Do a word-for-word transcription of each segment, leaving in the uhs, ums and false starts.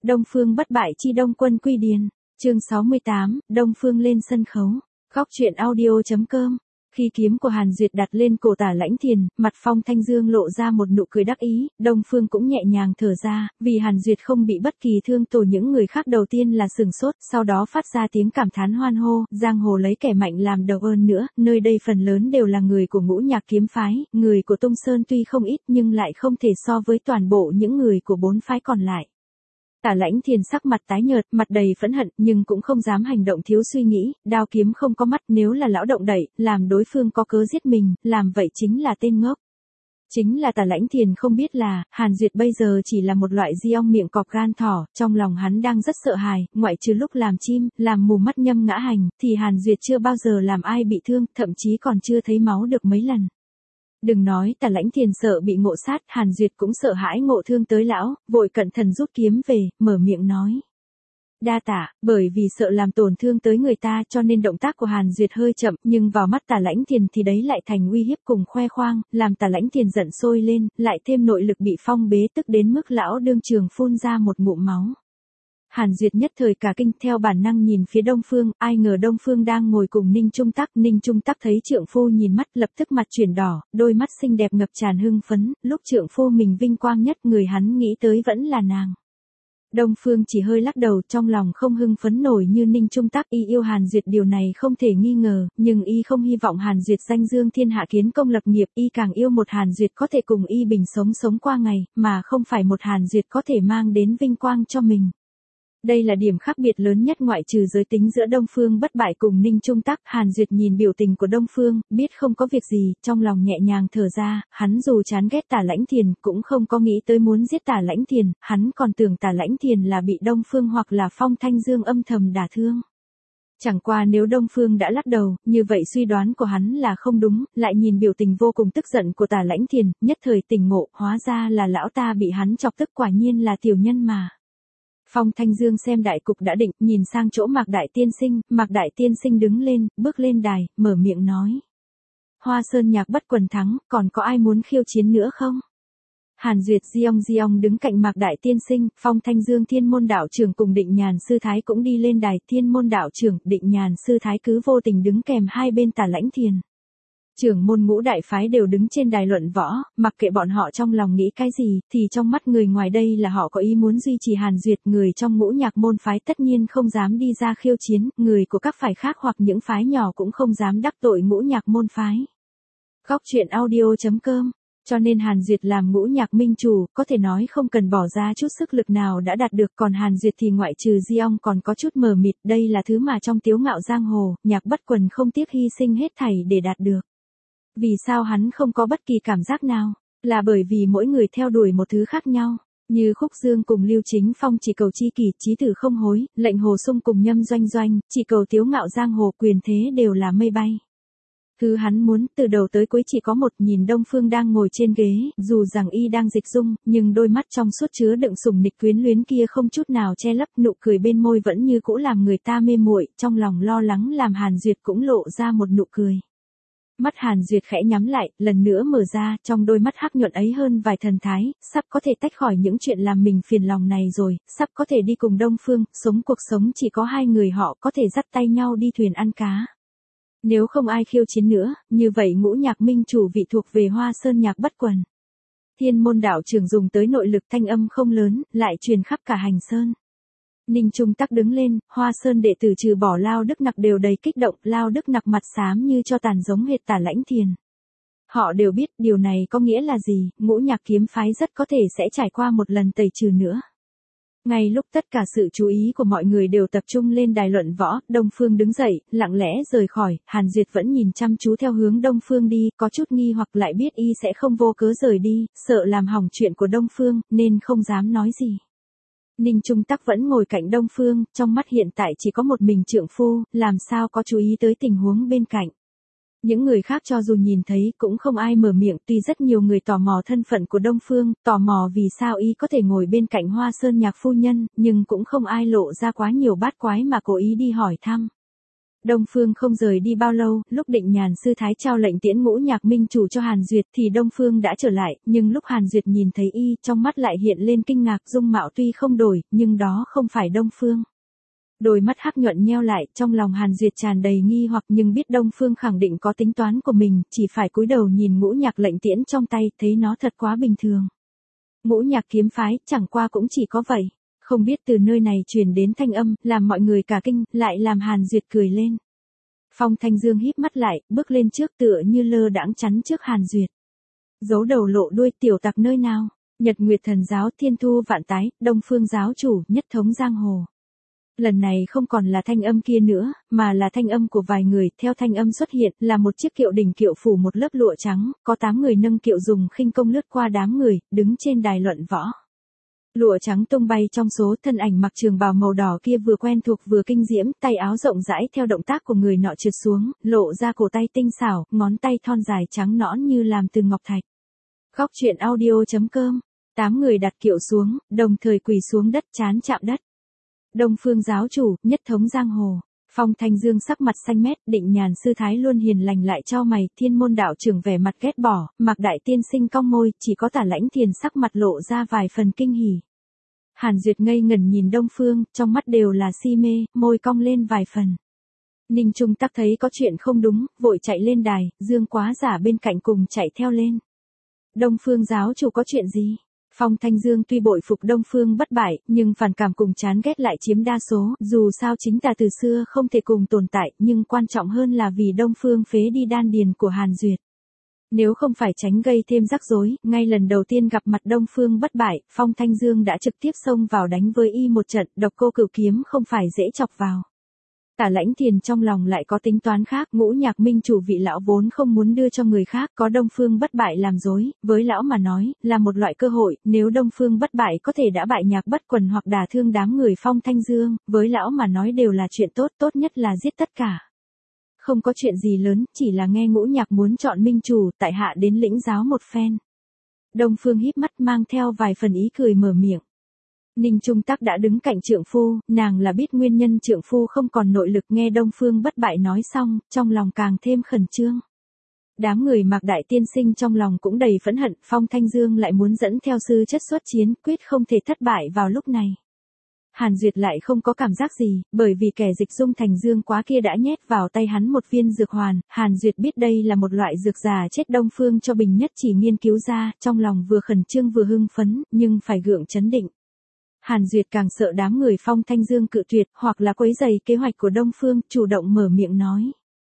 Đông Phương bất bại chi Đông Quân Quy Điền. Chương sáu mươi tám, Đông Phương lên sân khấu. Góc truyện audio.com. Khi kiếm của Hàn Duyệt đặt lên cổ Tả Lãnh Thiền, mặt Phong Thanh Dương lộ ra một nụ cười đắc ý, Đông Phương cũng nhẹ nhàng thở ra, vì Hàn Duyệt không bị bất kỳ thương tổn. Những người khác đầu tiên là sừng sốt, sau đó phát ra tiếng cảm thán hoan hô, giang hồ lấy kẻ mạnh làm đầu ơn nữa, nơi đây phần lớn đều là người của Ngũ Nhạc kiếm phái, người của Tung Sơn tuy không ít nhưng lại không thể so với toàn bộ những người của bốn phái còn lại. Tả Lãnh Thiền sắc mặt tái nhợt, mặt đầy phẫn hận, nhưng cũng không dám hành động thiếu suy nghĩ, đao kiếm không có mắt, nếu là lão động đậy, làm đối phương có cớ giết mình, làm vậy chính là tên ngốc. Chính là Tả Lãnh Thiền không biết là, Hàn Duyệt bây giờ chỉ là một loại di ong miệng cọp gan thỏ, trong lòng hắn đang rất sợ hãi, ngoại trừ lúc làm chim, làm mù mắt nhâm ngã hành, thì Hàn Duyệt chưa bao giờ làm ai bị thương, thậm chí còn chưa thấy máu được mấy lần. Đừng nói Tả Lãnh Thiền sợ bị ngộ sát, Hàn Duyệt cũng sợ hãi ngộ thương tới lão, vội cẩn thận rút kiếm về, mở miệng nói. Đa tạ, bởi vì sợ làm tổn thương tới người ta cho nên động tác của Hàn Duyệt hơi chậm, nhưng vào mắt Tả Lãnh Thiền thì đấy lại thành uy hiếp cùng khoe khoang, làm Tả Lãnh Thiền giận sôi lên, lại thêm nội lực bị phong bế tức đến mức lão đương trường phun ra một ngụm máu. Hàn Duyệt nhất thời cả kinh, theo bản năng nhìn phía Đông Phương, ai ngờ Đông Phương đang ngồi cùng Ninh Trung Tắc, Ninh Trung Tắc thấy trượng phu nhìn mắt, lập tức mặt chuyển đỏ, đôi mắt xinh đẹp ngập tràn hưng phấn, lúc trượng phu mình vinh quang nhất, người hắn nghĩ tới vẫn là nàng. Đông Phương chỉ hơi lắc đầu, trong lòng không hưng phấn nổi như Ninh Trung Tắc. Y yêu Hàn Duyệt điều này không thể nghi ngờ, nhưng y không hy vọng Hàn Duyệt danh dương thiên hạ kiến công lập nghiệp, y càng yêu một Hàn Duyệt có thể cùng y bình sống sống qua ngày, mà không phải một Hàn Duyệt có thể mang đến vinh quang cho mình. Đây là điểm khác biệt lớn nhất ngoại trừ giới tính giữa Đông Phương bất bại cùng Ninh Trung Tắc. Hàn Duyệt nhìn biểu tình của Đông Phương, biết không có việc gì, trong lòng nhẹ nhàng thở ra, hắn dù chán ghét Tả Lãnh Thiền, cũng không có nghĩ tới muốn giết Tả Lãnh Thiền, hắn còn tưởng Tả Lãnh Thiền là bị Đông Phương hoặc là Phong Thanh Dương âm thầm đả thương. Chẳng qua nếu Đông Phương đã lắc đầu, như vậy suy đoán của hắn là không đúng, lại nhìn biểu tình vô cùng tức giận của Tả Lãnh Thiền, nhất thời tỉnh ngộ, hóa ra là lão ta bị hắn chọc tức, quả nhiên là tiểu nhân mà. Phong Thanh Dương xem đại cục đã định, nhìn sang chỗ Mạc Đại Tiên Sinh, Mạc Đại Tiên Sinh đứng lên, bước lên đài, mở miệng nói. Hoa Sơn Nhạc bất quần thắng, còn có ai muốn khiêu chiến nữa không? Hàn Duyệt Diong Diong đứng cạnh Mạc Đại Tiên Sinh, Phong Thanh Dương Thiên Môn đạo trưởng cùng Định Nhàn sư thái cũng đi lên đài, Thiên Môn đạo trưởng, Định Nhàn sư thái cứ vô tình đứng kèm hai bên Tả Lãnh Thiền. Trưởng môn Ngũ đại phái đều đứng trên đài luận võ, mặc kệ bọn họ trong lòng nghĩ cái gì, thì trong mắt người ngoài đây là họ có ý muốn duy trì Hàn Duyệt, người trong Ngũ Nhạc môn phái tất nhiên không dám đi ra khiêu chiến, người của các phái khác hoặc những phái nhỏ cũng không dám đắc tội Ngũ Nhạc môn phái. Góc truyện audio.com. Cho nên Hàn Duyệt làm Ngũ Nhạc minh chủ, có thể nói không cần bỏ ra chút sức lực nào đã đạt được, còn Hàn Duyệt thì ngoại trừ di ong còn có chút mờ mịt, đây là thứ mà trong tiếu ngạo giang hồ, Nhạc bất quần không tiếc hy sinh hết thảy để đạt được. Vì sao hắn không có bất kỳ cảm giác nào? Là bởi vì mỗi người theo đuổi một thứ khác nhau. Như Khúc Dương cùng Lưu Chính Phong chỉ cầu chi kỷ, chí tử không hối, Lệnh Hồ Sung cùng Nhâm Doanh Doanh, chỉ cầu tiếu ngạo giang hồ, quyền thế đều là mây bay. Thứ hắn muốn từ đầu tới cuối chỉ có một. Nhìn Đông Phương đang ngồi trên ghế, dù rằng y đang dịch dung, nhưng đôi mắt trong suốt chứa đựng sủng nịch quyến luyến kia không chút nào che lấp, nụ cười bên môi vẫn như cũ làm người ta mê muội, trong lòng lo lắng làm Hàn Duyệt cũng lộ ra một nụ cười. Mắt Hàn Duyệt khẽ nhắm lại, lần nữa mở ra, trong đôi mắt hắc nhuận ấy hơn vài thần thái, sắp có thể tách khỏi những chuyện làm mình phiền lòng này rồi, sắp có thể đi cùng Đông Phương, sống cuộc sống chỉ có hai người họ có thể dắt tay nhau đi thuyền ăn cá. Nếu không ai khiêu chiến nữa, như vậy Ngũ Nhạc minh chủ vị thuộc về Hoa Sơn Nhạc bất quần. Thiên Môn đạo trưởng dùng tới nội lực, thanh âm không lớn, lại truyền khắp cả hành sơn. Ninh Trung Tắc đứng lên, Hoa Sơn đệ tử trừ bỏ Lao Đức Nặc đều đầy kích động, Lao Đức Nặc mặt xám như cho tàn giống hệt Tả Lãnh Thiền. Họ đều biết điều này có nghĩa là gì, Ngũ Nhạc kiếm phái rất có thể sẽ trải qua một lần tẩy trừ nữa. Ngay lúc tất cả sự chú ý của mọi người đều tập trung lên đài luận võ, Đông Phương đứng dậy, lặng lẽ rời khỏi, Hàn Duyệt vẫn nhìn chăm chú theo hướng Đông Phương đi, có chút nghi hoặc lại biết y sẽ không vô cớ rời đi, sợ làm hỏng chuyện của Đông Phương, nên không dám nói gì. Ninh Trung Tắc vẫn ngồi cạnh Đông Phương, trong mắt hiện tại chỉ có một mình trượng phu, làm sao có chú ý tới tình huống bên cạnh. Những người khác cho dù nhìn thấy cũng không ai mở miệng, tuy rất nhiều người tò mò thân phận của Đông Phương, tò mò vì sao y có thể ngồi bên cạnh Hoa Sơn Nhạc phu nhân, nhưng cũng không ai lộ ra quá nhiều bát quái mà cố ý đi hỏi thăm. Đông Phương không rời đi bao lâu, lúc Định Nhàn sư thái trao lệnh tiễn Ngũ Nhạc Minh chủ cho Hàn Duyệt thì Đông Phương đã trở lại, nhưng lúc Hàn Duyệt nhìn thấy y, trong mắt lại hiện lên kinh ngạc, dung mạo tuy không đổi, nhưng đó không phải Đông Phương. Đôi mắt hắc nhuận nheo lại, trong lòng Hàn Duyệt tràn đầy nghi hoặc nhưng biết Đông Phương khẳng định có tính toán của mình, chỉ phải cúi đầu nhìn Ngũ Nhạc lệnh tiễn trong tay, thấy nó thật quá bình thường. Ngũ Nhạc kiếm phái, chẳng qua cũng chỉ có vậy. Không biết từ nơi này truyền đến thanh âm, làm mọi người cả kinh, lại làm Hàn Duyệt cười lên. Phong Thanh Dương híp mắt lại, bước lên trước tựa như lơ đãng chắn trước Hàn Duyệt. Giấu đầu lộ đuôi, tiểu tặc nơi nào? Nhật Nguyệt Thần giáo, Thiên Thu Vạn Tái, Đông Phương giáo chủ, nhất thống giang hồ. Lần này không còn là thanh âm kia nữa, mà là thanh âm của vài người, theo thanh âm xuất hiện, là một chiếc kiệu đỉnh kiệu phủ một lớp lụa trắng, có tám người nâng kiệu dùng khinh công lướt qua đám người, đứng trên đài luận võ. Lụa trắng tung bay trong số, thân ảnh mặc trường bào màu đỏ kia vừa quen thuộc vừa kinh diễm, tay áo rộng rãi theo động tác của người nọ trượt xuống, lộ ra cổ tay tinh xảo, ngón tay thon dài trắng nõn như làm từ ngọc thạch. Góc truyện audio chấm com, tám người đặt kiệu xuống, đồng thời quỳ xuống đất trán chạm đất. Đông Phương giáo chủ, nhất thống giang hồ. Phong Thanh Dương sắc mặt xanh mét, Định Nhàn sư thái luôn hiền lành lại cho mày, Thiên Môn đạo trưởng vẻ mặt ghét bỏ, Mạc đại tiên sinh cong môi, chỉ có Tả Lãnh Thiền sắc mặt lộ ra vài phần kinh hỉ. Hàn Duyệt ngây ngẩn nhìn Đông Phương, trong mắt đều là si mê, môi cong lên vài phần. Ninh Trung Tắc thấy có chuyện không đúng, vội chạy lên đài, Dương Quá Giả bên cạnh cùng chạy theo lên. Đông Phương giáo chủ có chuyện gì? Phong Thanh Dương tuy bội phục Đông Phương bất bại, nhưng phản cảm cùng chán ghét lại chiếm đa số, dù sao chính tà từ xưa không thể cùng tồn tại, nhưng quan trọng hơn là vì Đông Phương phế đi đan điền của Hàn Duyệt. Nếu không phải tránh gây thêm rắc rối, ngay lần đầu tiên gặp mặt Đông Phương bất bại, Phong Thanh Dương đã trực tiếp xông vào đánh với y một trận, độc cô cửu kiếm không phải dễ chọc vào. Tả Lãnh Thiền trong lòng lại có tính toán khác, Ngũ Nhạc Minh chủ vị lão vốn không muốn đưa cho người khác, có Đông Phương bất bại làm dối, với lão mà nói, là một loại cơ hội, nếu Đông Phương bất bại có thể đã bại Nhạc Bất Quần hoặc đả thương đám người Phong Thanh Dương, với lão mà nói đều là chuyện tốt, tốt nhất là giết tất cả. Không có chuyện gì lớn, chỉ là nghe Ngũ Nhạc muốn chọn minh chủ, tại hạ đến lĩnh giáo một phen. Đông Phương híp mắt mang theo vài phần ý cười mở miệng. Ninh Trung Tắc đã đứng cạnh trượng phu, nàng là biết nguyên nhân trượng phu không còn nội lực, nghe Đông Phương bất bại nói xong, trong lòng càng thêm khẩn trương. Đám người Mạc đại tiên sinh trong lòng cũng đầy phẫn hận, Phong Thanh Dương lại muốn dẫn theo sư chất xuất chiến, quyết không thể thất bại vào lúc này. Hàn Duyệt lại không có cảm giác gì, bởi vì kẻ dịch dung thành Dương Quá kia đã nhét vào tay hắn một viên dược hoàn, Hàn Duyệt biết đây là một loại dược già chết Đông Phương cho Bình Nhất chỉ nghiên cứu ra, trong lòng vừa khẩn trương vừa hưng phấn, nhưng phải gượng chấn định. Hàn Duyệt càng sợ đám người Phong Thanh Dương cự tuyệt, hoặc là quấy rầy kế hoạch của Đông Phương, chủ động mở miệng nói.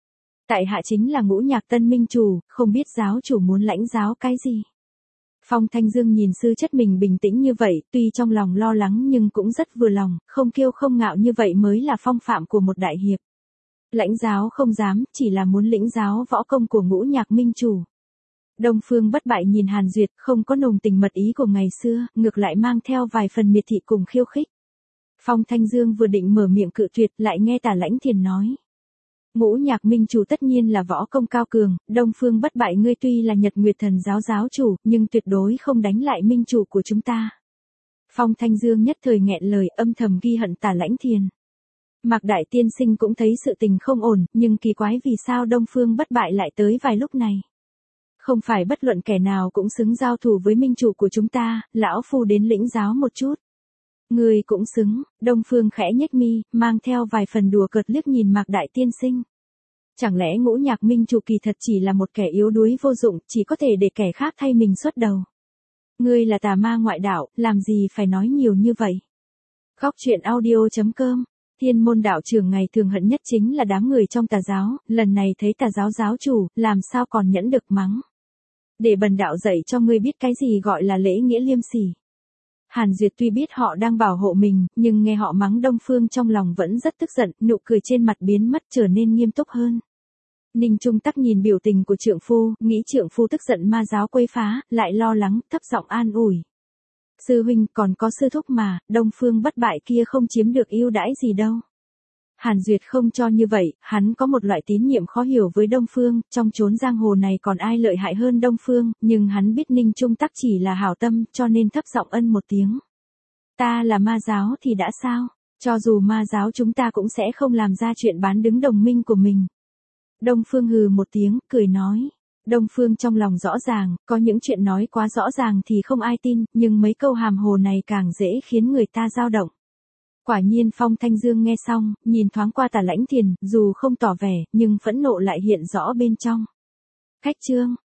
Tại hạ chính là Ngũ Nhạc tân minh chủ, không biết giáo chủ muốn lãnh giáo cái gì. Phong Thanh Dương nhìn sư chất mình bình tĩnh như vậy, tuy trong lòng lo lắng nhưng cũng rất vừa lòng, không kiêu không ngạo như vậy mới là phong phạm của một đại hiệp. Lãnh giáo không dám, chỉ là muốn lĩnh giáo võ công của Ngũ Nhạc minh chủ. Đông Phương bất bại nhìn Hàn Duyệt, không có nồng tình mật ý của ngày xưa, ngược lại mang theo vài phần miệt thị cùng khiêu khích. Phong Thanh Dương vừa định mở miệng cự tuyệt, lại nghe Tả Lãnh Thiền nói. Ngũ Nhạc minh chủ tất nhiên là võ công cao cường, Đông Phương bất bại ngươi tuy là Nhật Nguyệt Thần giáo giáo chủ, nhưng tuyệt đối không đánh lại minh chủ của chúng ta. Phong Thanh Dương nhất thời nghẹn lời, âm thầm ghi hận Tả Lãnh Thiền. Mạc đại tiên sinh cũng thấy sự tình không ổn, nhưng kỳ quái vì sao Đông Phương bất bại lại tới vài lúc này. Không phải bất luận kẻ nào cũng xứng giao thủ với minh chủ của chúng ta, lão phu đến lĩnh giáo một chút. Người cũng xứng, Đông Phương khẽ nhếch mi, mang theo vài phần đùa cợt liếc nhìn Mạc đại tiên sinh. Chẳng lẽ Ngũ Nhạc minh chủ kỳ thật chỉ là một kẻ yếu đuối vô dụng, chỉ có thể để kẻ khác thay mình xuất đầu. Ngươi là tà ma ngoại đạo, làm gì phải nói nhiều như vậy. Góc truyện audio chấm com. Thiên Môn đạo trưởng ngày thường hận nhất chính là đám người trong tà giáo, lần này thấy tà giáo giáo chủ, làm sao còn nhẫn được mắng. Để bần đạo dạy cho ngươi biết cái gì gọi là lễ nghĩa liêm sỉ. Hàn Duyệt tuy biết họ đang bảo hộ mình, nhưng nghe họ mắng Đông Phương trong lòng vẫn rất tức giận, nụ cười trên mặt biến mất trở nên nghiêm túc hơn. Ninh Trung Tắc nhìn biểu tình của trượng phu, nghĩ trượng phu tức giận ma giáo quấy phá, lại lo lắng, thấp giọng an ủi. Sư huynh còn có sư thúc mà, Đông Phương bất bại kia không chiếm được ưu đãi gì đâu. Hàn Duyệt không cho như vậy, hắn có một loại tín nhiệm khó hiểu với Đông Phương, trong chốn giang hồ này còn ai lợi hại hơn Đông Phương, nhưng hắn biết Ninh Trung Tắc chỉ là hảo tâm, cho nên thấp giọng ân một tiếng. Ta là ma giáo thì đã sao? Cho dù ma giáo chúng ta cũng sẽ không làm ra chuyện bán đứng đồng minh của mình. Đông Phương hừ một tiếng, cười nói. Đông Phương trong lòng rõ ràng, có những chuyện nói quá rõ ràng thì không ai tin, nhưng mấy câu hàm hồ này càng dễ khiến người ta dao động. Quả nhiên Phong Thanh Dương nghe xong, nhìn thoáng qua Tả Lãnh Thiền, dù không tỏ vẻ, nhưng phẫn nộ lại hiện rõ bên trong. Khách Trương,